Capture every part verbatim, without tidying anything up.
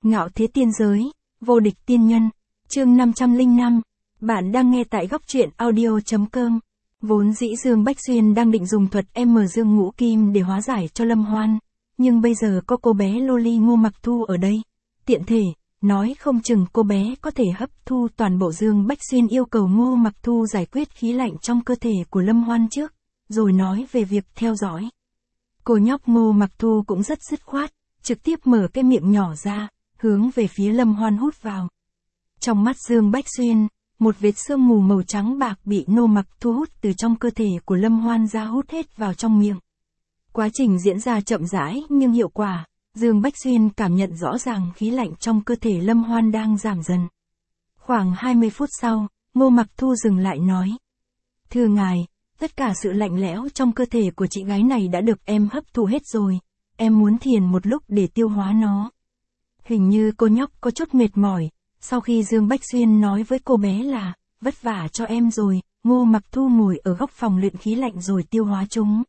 Ngạo thế tiên giới, vô địch tiên nhân, chương năm trăm lẻ năm, bạn đang nghe tại góc truyện audio chấm com. Vốn dĩ Dương Bách Xuyên đang định dùng thuật M Dương Ngũ Kim để hóa giải cho Lâm Hoan, nhưng bây giờ có cô bé Loli Ngô Mặc Thu ở đây, tiện thể, nói không chừng cô bé có thể hấp thu toàn bộ. Dương Bách Xuyên yêu cầu Ngô Mặc Thu giải quyết khí lạnh trong cơ thể của Lâm Hoan trước, rồi nói về việc theo dõi. Cô nhóc Ngô Mặc Thu cũng rất dứt khoát, trực tiếp mở cái miệng nhỏ ra, hướng về phía Lâm Hoan hút vào. Trong mắt Dương Bách Xuyên, một vệt sương mù màu trắng bạc bị Ngô Mặc Thu hút từ trong cơ thể của Lâm Hoan ra hút hết vào trong miệng. Quá trình diễn ra chậm rãi nhưng hiệu quả, Dương Bách Xuyên cảm nhận rõ ràng khí lạnh trong cơ thể Lâm Hoan đang giảm dần. Khoảng hai mươi phút sau, Ngô Mặc Thu dừng lại nói: "Thưa ngài, tất cả sự lạnh lẽo trong cơ thể của chị gái này đã được em hấp thụ hết rồi, em muốn thiền một lúc để tiêu hóa nó." Hình như cô nhóc có chút mệt mỏi, sau khi Dương Bách Xuyên nói với cô bé là, vất vả cho em rồi, Ngô Mặc Thu ngồi ở góc phòng luyện khí lạnh rồi tiêu hóa chúng.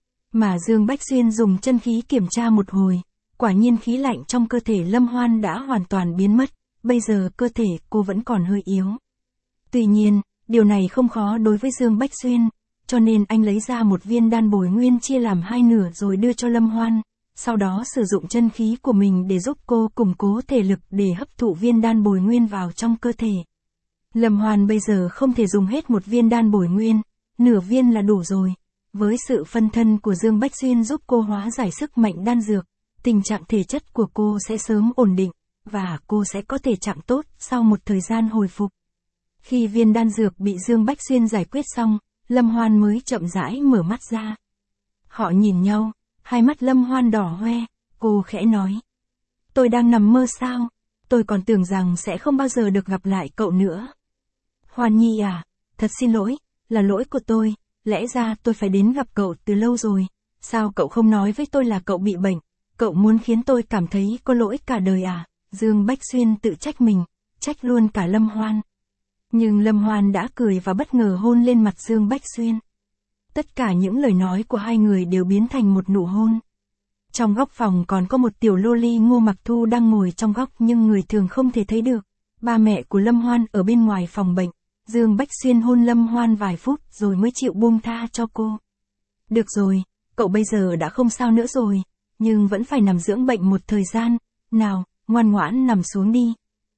Mà Dương Bách Xuyên dùng chân khí kiểm tra một hồi, quả nhiên khí lạnh trong cơ thể Lâm Hoan đã hoàn toàn biến mất, bây giờ cơ thể cô vẫn còn hơi yếu. Tuy nhiên, điều này không khó đối với Dương Bách Xuyên, cho nên anh lấy ra một viên đan bồi nguyên chia làm hai nửa rồi đưa cho Lâm Hoan, sau đó sử dụng chân khí của mình để giúp cô củng cố thể lực để hấp thụ viên đan bồi nguyên vào trong cơ thể. Lâm Hoan bây giờ không thể dùng hết một viên đan bồi nguyên, nửa viên là đủ rồi. Với sự phân thân của Dương Bách Xuyên giúp cô hóa giải sức mạnh đan dược, tình trạng thể chất của cô sẽ sớm ổn định, và cô sẽ có thể trạng tốt sau một thời gian hồi phục. Khi viên đan dược bị Dương Bách Xuyên giải quyết xong, Lâm Hoan mới chậm rãi mở mắt ra. Họ nhìn nhau, hai mắt Lâm Hoan đỏ hoe, cô khẽ nói: "Tôi đang nằm mơ sao? Tôi còn tưởng rằng sẽ không bao giờ được gặp lại cậu nữa." "Hoan Nhi à, thật xin lỗi, là lỗi của tôi, lẽ ra tôi phải đến gặp cậu từ lâu rồi, sao cậu không nói với tôi là cậu bị bệnh, cậu muốn khiến tôi cảm thấy có lỗi cả đời à?" Dương Bách Xuyên tự trách mình, trách luôn cả Lâm Hoan. Nhưng Lâm Hoan đã cười và bất ngờ hôn lên mặt Dương Bách Xuyên. Tất cả những lời nói của hai người đều biến thành một nụ hôn. Trong góc phòng còn có một tiểu Loli Ngô Mặc Thu đang ngồi trong góc nhưng người thường không thể thấy được. Ba mẹ của Lâm Hoan ở bên ngoài phòng bệnh. Dương Bách Xuyên hôn Lâm Hoan vài phút rồi mới chịu buông tha cho cô. "Được rồi, cậu bây giờ đã không sao nữa rồi, nhưng vẫn phải nằm dưỡng bệnh một thời gian, nào, ngoan ngoãn nằm xuống đi."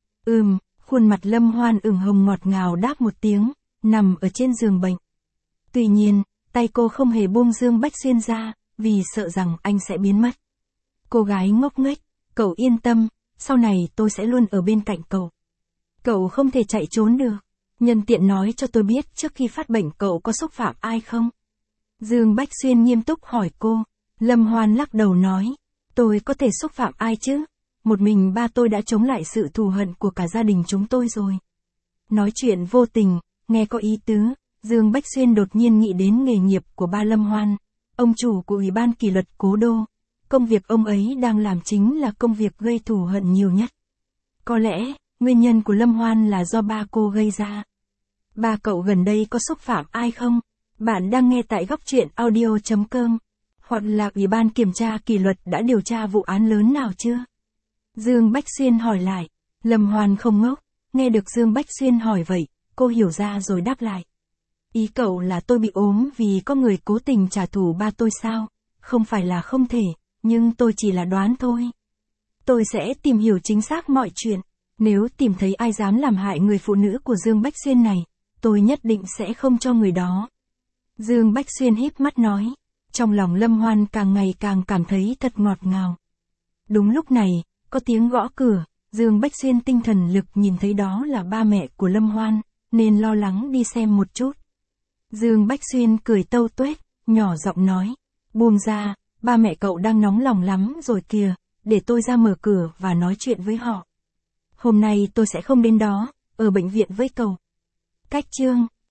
Ừm, khuôn mặt Lâm Hoan ửng hồng ngọt ngào đáp một tiếng, nằm ở trên giường bệnh. Tuy nhiên, tay cô không hề buông Dương Bách Xuyên ra, vì sợ rằng anh sẽ biến mất. Cô gái ngốc nghếch, "Cậu yên tâm, sau này tôi sẽ luôn ở bên cạnh cậu. Cậu không thể chạy trốn được. Nhân tiện nói cho tôi biết trước khi phát bệnh cậu có xúc phạm ai không?" Dương Bách Xuyên nghiêm túc hỏi cô. Lâm Hoan lắc đầu nói: "Tôi có thể xúc phạm ai chứ? Một mình ba tôi đã chống lại sự thù hận của cả gia đình chúng tôi rồi." Nói chuyện vô tình, nghe có ý tứ, Dương Bách Xuyên đột nhiên nghĩ đến nghề nghiệp của ba Lâm Hoan, ông chủ của Ủy ban kỷ luật Cố Đô. Công việc ông ấy đang làm chính là công việc gây thù hận nhiều nhất. Có lẽ, nguyên nhân của Lâm Hoan là do ba cô gây ra. Ba cậu gần đây có xúc phạm ai không? Bạn đang nghe tại góc truyện audio chấm com. Hoặc là Ủy ban kiểm tra kỷ luật đã điều tra vụ án lớn nào chưa? Dương Bách Xuyên hỏi lại. Lâm Hoan không ngốc, nghe được Dương Bách Xuyên hỏi vậy, cô hiểu ra rồi đáp lại: "Ý cậu là tôi bị ốm vì có người cố tình trả thù ba tôi sao? Không phải là không thể, nhưng tôi chỉ là đoán thôi. Tôi sẽ tìm hiểu chính xác mọi chuyện. Nếu tìm thấy ai dám làm hại người phụ nữ của Dương Bách Xuyên này, tôi nhất định sẽ không cho người đó." Dương Bách Xuyên híp mắt nói. Trong lòng Lâm Hoan càng ngày càng cảm thấy thật ngọt ngào. Đúng lúc này, có tiếng gõ cửa, Dương Bách Xuyên tinh thần lực nhìn thấy đó là ba mẹ của Lâm Hoan, nên lo lắng đi xem một chút. Dương Bách Xuyên cười tâu tuét, nhỏ giọng nói: "Buông ra, ba mẹ cậu đang nóng lòng lắm rồi kìa, để tôi ra mở cửa và nói chuyện với họ. Hôm nay tôi sẽ không đến đó, ở bệnh viện với cậu." Cách chương